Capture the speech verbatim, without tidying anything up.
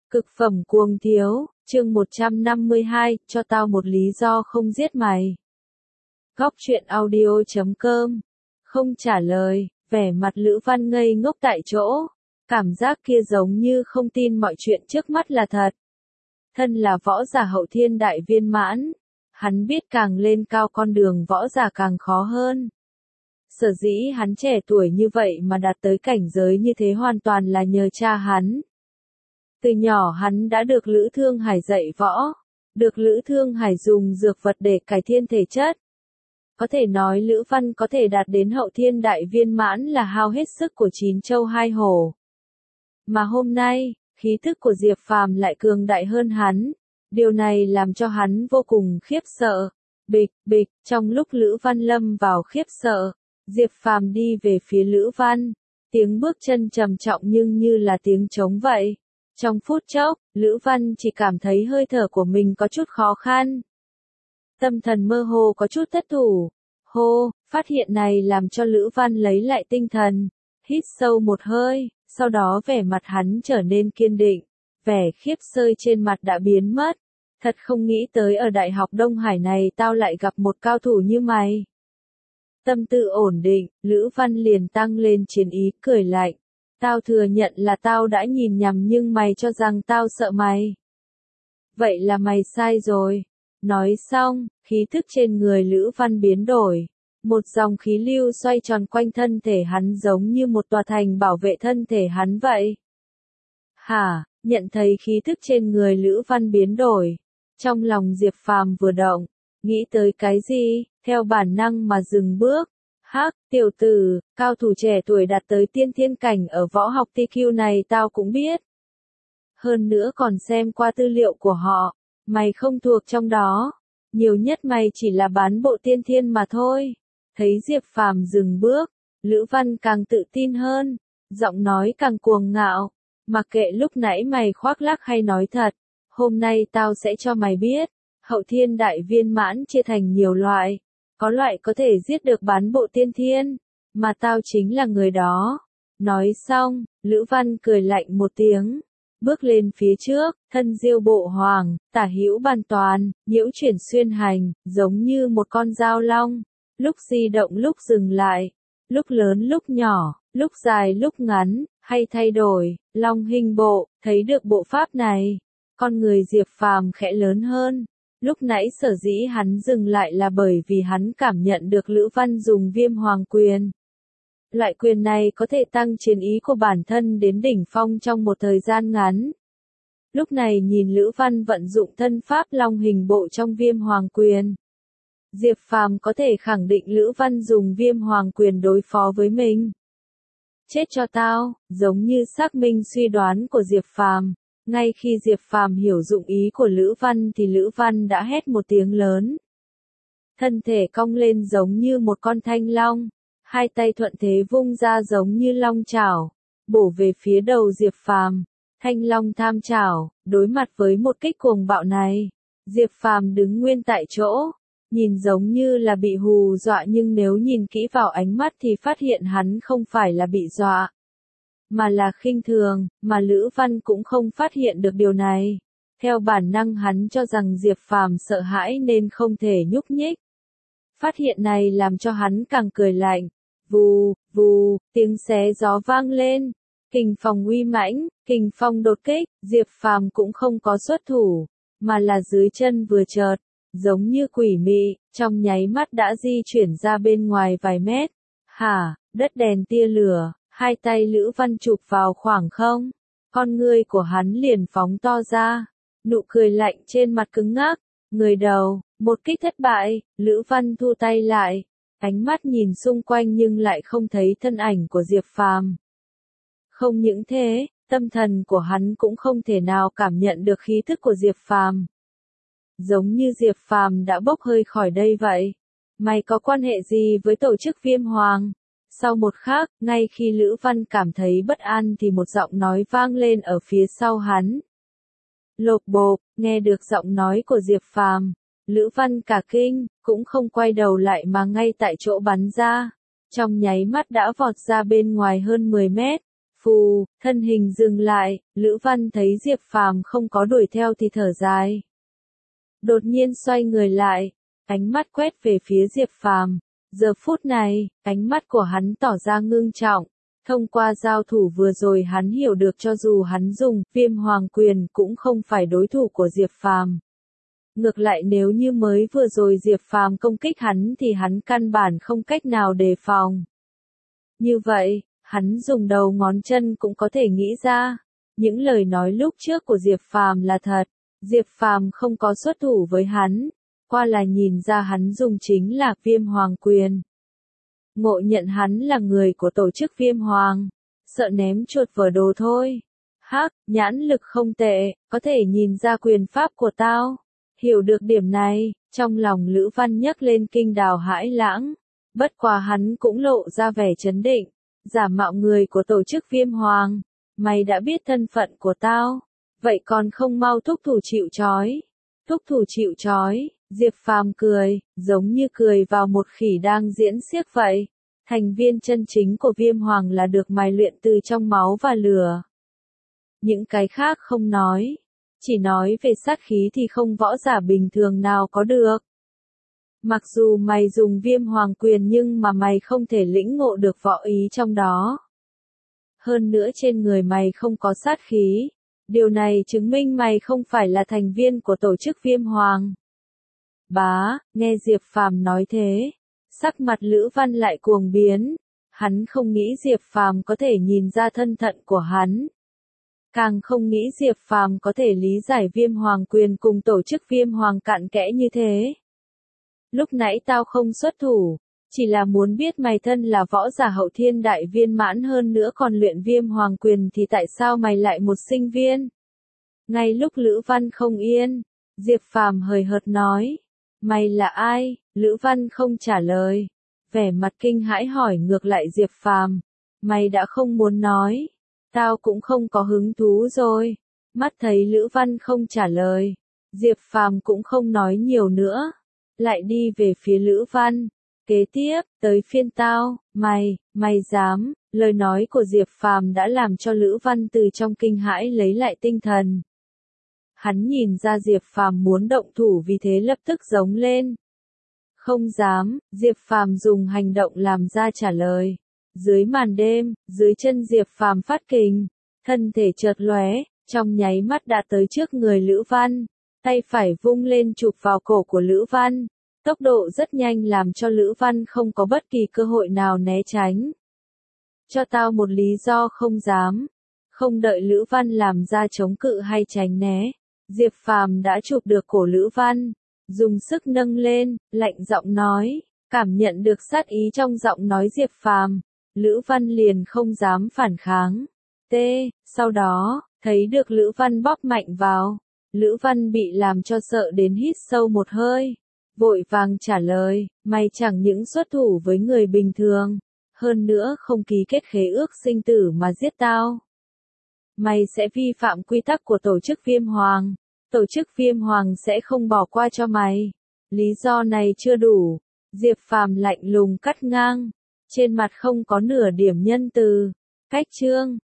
Cực phẩm cuồng thiếu, chương một trăm năm mươi hai, cho tao một lý do không giết mày. Góc truyện audio chấm com. Không trả lời, vẻ mặt Lữ Văn ngây ngốc tại chỗ. Cảm giác kia giống như không tin mọi chuyện trước mắt là thật. Thân là võ giả hậu thiên đại viên mãn. Hắn biết càng lên cao con đường võ giả càng khó hơn. Sở dĩ hắn trẻ tuổi như vậy mà đạt tới cảnh giới như thế hoàn toàn là nhờ cha hắn. Từ nhỏ hắn đã được Lữ Thương Hải dạy võ, được Lữ Thương Hải dùng dược vật để cải thiên thể chất. Có thể nói Lữ Văn có thể đạt đến hậu thiên đại viên mãn là hao hết sức của chín châu hai hổ. Mà hôm nay, khí thức của Diệp Phàm lại cường đại hơn hắn, điều này làm cho hắn vô cùng khiếp sợ. Bịch, bịch, trong lúc Lữ Văn lâm vào khiếp sợ, Diệp Phàm đi về phía Lữ Văn, tiếng bước chân trầm trọng nhưng như là tiếng trống vậy. Trong phút chốc, Lữ Văn chỉ cảm thấy hơi thở của mình có chút khó khăn. Tâm thần mơ hồ có chút thất thủ. Hô, phát hiện này làm cho Lữ Văn lấy lại tinh thần. Hít sâu một hơi, sau đó vẻ mặt hắn trở nên kiên định. Vẻ khiếp sơi trên mặt đã biến mất. Thật không nghĩ tới ở Đại học Đông Hải này tao lại gặp một cao thủ như mày. Tâm tư ổn định, Lữ Văn liền tăng lên chiến ý cười lạnh. Tao thừa nhận là tao đã nhìn nhầm nhưng mày cho rằng tao sợ mày. Vậy là mày sai rồi. Nói xong, khí thức trên người Lữ Văn biến đổi. Một dòng khí lưu xoay tròn quanh thân thể hắn giống như một tòa thành bảo vệ thân thể hắn vậy. Hả, nhận thấy khí thức trên người Lữ Văn biến đổi. Trong lòng Diệp Phàm vừa động, nghĩ tới cái gì, theo bản năng mà dừng bước. Hắc, tiểu tử, cao thủ trẻ tuổi đạt tới tiên thiên cảnh ở võ học tê quy này tao cũng biết. Hơn nữa còn xem qua tư liệu của họ, mày không thuộc trong đó. Nhiều nhất mày chỉ là bán bộ tiên thiên mà thôi. Thấy Diệp Phàm dừng bước, Lữ Văn càng tự tin hơn, giọng nói càng cuồng ngạo. Mặc kệ lúc nãy mày khoác lác hay nói thật, hôm nay tao sẽ cho mày biết, hậu thiên đại viên mãn chia thành nhiều loại. Có loại có thể giết được bán bộ tiên thiên, mà tao chính là người đó. Nói xong, Lữ Văn cười lạnh một tiếng, bước lên phía trước, thân diêu bộ hoàng, tả hữu bàn toàn, nhiễu chuyển xuyên hành, giống như một con dao long, lúc di động lúc dừng lại, lúc lớn lúc nhỏ, lúc dài lúc ngắn, hay thay đổi, long hình bộ, thấy được bộ pháp này, con người Diệp Phàm khẽ lớn hơn. Lúc nãy sở dĩ hắn dừng lại là bởi vì hắn cảm nhận được Lữ Văn dùng viêm hoàng quyền. Loại quyền này có thể tăng chiến ý của bản thân đến đỉnh phong trong một thời gian ngắn. Lúc này nhìn Lữ Văn vận dụng thân pháp long hình bộ trong viêm hoàng quyền. Diệp Phàm có thể khẳng định Lữ Văn dùng viêm hoàng quyền đối phó với mình. Chết cho tao, giống như xác minh suy đoán của Diệp Phàm. Ngay khi Diệp Phàm hiểu dụng ý của Lữ Văn thì Lữ Văn đã hét một tiếng lớn. Thân thể cong lên giống như một con thanh long, hai tay thuận thế vung ra giống như long chảo, bổ về phía đầu Diệp Phàm. Thanh long tham chảo, đối mặt với một kích cuồng bạo này, Diệp Phàm đứng nguyên tại chỗ, nhìn giống như là bị hù dọa nhưng nếu nhìn kỹ vào ánh mắt thì phát hiện hắn không phải là bị dọa, mà là khinh thường, mà Lữ Văn cũng không phát hiện được điều này. Theo bản năng hắn cho rằng Diệp Phàm sợ hãi nên không thể nhúc nhích. Phát hiện này làm cho hắn càng cười lạnh. Vù, vù, tiếng xé gió vang lên. Kình phong uy mãnh, kình phong đột kích, Diệp Phàm cũng không có xuất thủ, mà là dưới chân vừa chợt, giống như quỷ mị, trong nháy mắt đã di chuyển ra bên ngoài vài mét. Hả, đất đèn tia lửa. Hai tay Lữ Văn chụp vào khoảng không, con ngươi của hắn liền phóng to ra, nụ cười lạnh trên mặt cứng ngắc, người đầu, một kích thất bại, Lữ Văn thu tay lại, ánh mắt nhìn xung quanh nhưng lại không thấy thân ảnh của Diệp Phàm. Không những thế, tâm thần của hắn cũng không thể nào cảm nhận được khí thức của Diệp Phàm. Giống như Diệp Phàm đã bốc hơi khỏi đây vậy. Mày có quan hệ gì với tổ chức Viêm Hoàng? Sau một khắc, ngay khi Lữ Văn cảm thấy bất an thì một giọng nói vang lên ở phía sau hắn. Lộp bộp, nghe được giọng nói của Diệp Phàm, Lữ Văn cả kinh, cũng không quay đầu lại mà ngay tại chỗ bắn ra. Trong nháy mắt đã vọt ra bên ngoài hơn mười mét. Phù, thân hình dừng lại, Lữ Văn thấy Diệp Phàm không có đuổi theo thì thở dài. Đột nhiên xoay người lại, ánh mắt quét về phía Diệp Phàm. Giờ phút này, ánh mắt của hắn tỏ ra ngưng trọng. Thông qua giao thủ vừa rồi hắn hiểu được cho dù hắn dùng Viêm Hoàng Quyền cũng không phải đối thủ của Diệp Phàm. Ngược lại nếu như mới vừa rồi Diệp Phàm công kích hắn thì hắn căn bản không cách nào đề phòng. Như vậy, hắn dùng đầu ngón chân cũng có thể nghĩ ra, những lời nói lúc trước của Diệp Phàm là thật. Diệp Phàm không có xuất thủ với hắn, qua là nhìn ra hắn dùng chính là Viêm Hoàng Quyền. Ngộ nhận hắn là người của tổ chức Viêm Hoàng, sợ ném chuột vỡ đồ thôi. Hắc, nhãn lực không tệ, có thể nhìn ra quyền pháp của tao. Hiểu được điểm này, trong lòng Lữ Văn nhấc lên kinh đào hãi lãng. Bất quá hắn cũng lộ ra vẻ chấn định, giả mạo người của tổ chức Viêm Hoàng. Mày đã biết thân phận của tao, vậy còn không mau thúc thủ chịu trói. Thúc thủ chịu trói, Diệp Phàm cười, giống như cười vào một khỉ đang diễn xiếc vậy. Thành viên chân chính của Viêm Hoàng là được mài luyện từ trong máu và lửa. Những cái khác không nói, chỉ nói về sát khí thì không võ giả bình thường nào có được. Mặc dù mày dùng Viêm Hoàng Quyền nhưng mà mày không thể lĩnh ngộ được võ ý trong đó. Hơn nữa trên người mày không có sát khí. Điều này chứng minh mày không phải là thành viên của tổ chức Viêm Hoàng. Bá, nghe Diệp Phàm nói thế, sắc mặt Lữ Văn lại cuồng biến. Hắn không nghĩ Diệp Phàm có thể nhìn ra thân phận của hắn. Càng không nghĩ Diệp Phàm có thể lý giải Viêm Hoàng Quyền cùng tổ chức Viêm Hoàng cặn kẽ như thế. Lúc nãy tao không xuất thủ, chỉ là muốn biết mày thân là võ giả hậu thiên đại viên mãn hơn nữa còn luyện Viêm Hoàng Quyền thì tại sao mày lại một sinh viên? Ngay lúc Lữ Văn không yên, Diệp Phàm hời hợt nói, mày là ai? Lữ Văn không trả lời, vẻ mặt kinh hãi hỏi ngược lại Diệp Phàm, mày đã không muốn nói, tao cũng không có hứng thú rồi. Mắt thấy Lữ Văn không trả lời, Diệp Phàm cũng không nói nhiều nữa, lại đi về phía Lữ Văn. Kế tiếp, tới phiên tao, mày, mày dám, lời nói của Diệp Phàm đã làm cho Lữ Văn từ trong kinh hãi lấy lại tinh thần. Hắn nhìn ra Diệp Phàm muốn động thủ vì thế lập tức giống lên. Không dám, Diệp Phàm dùng hành động làm ra trả lời. Dưới màn đêm, dưới chân Diệp Phàm phát kình, thân thể chợt lóe, trong nháy mắt đã tới trước người Lữ Văn, tay phải vung lên chụp vào cổ của Lữ Văn. Tốc độ rất nhanh làm cho Lữ Văn không có bất kỳ cơ hội nào né tránh. Cho tao một lý do không dám. Không đợi Lữ Văn làm ra chống cự hay tránh né, Diệp Phàm đã chụp được cổ Lữ Văn, dùng sức nâng lên, lạnh giọng nói, cảm nhận được sát ý trong giọng nói Diệp Phàm, Lữ Văn liền không dám phản kháng. T, sau đó, thấy được Lữ Văn bóp mạnh vào, Lữ Văn bị làm cho sợ đến hít sâu một hơi. Vội vàng trả lời, mày chẳng những xuất thủ với người bình thường, hơn nữa không ký kết khế ước sinh tử mà giết tao. Mày sẽ vi phạm quy tắc của tổ chức Viêm Hoàng, tổ chức Viêm Hoàng sẽ không bỏ qua cho mày. Lý do này chưa đủ, Diệp Phàm lạnh lùng cắt ngang, trên mặt không có nửa điểm nhân từ. Cách chương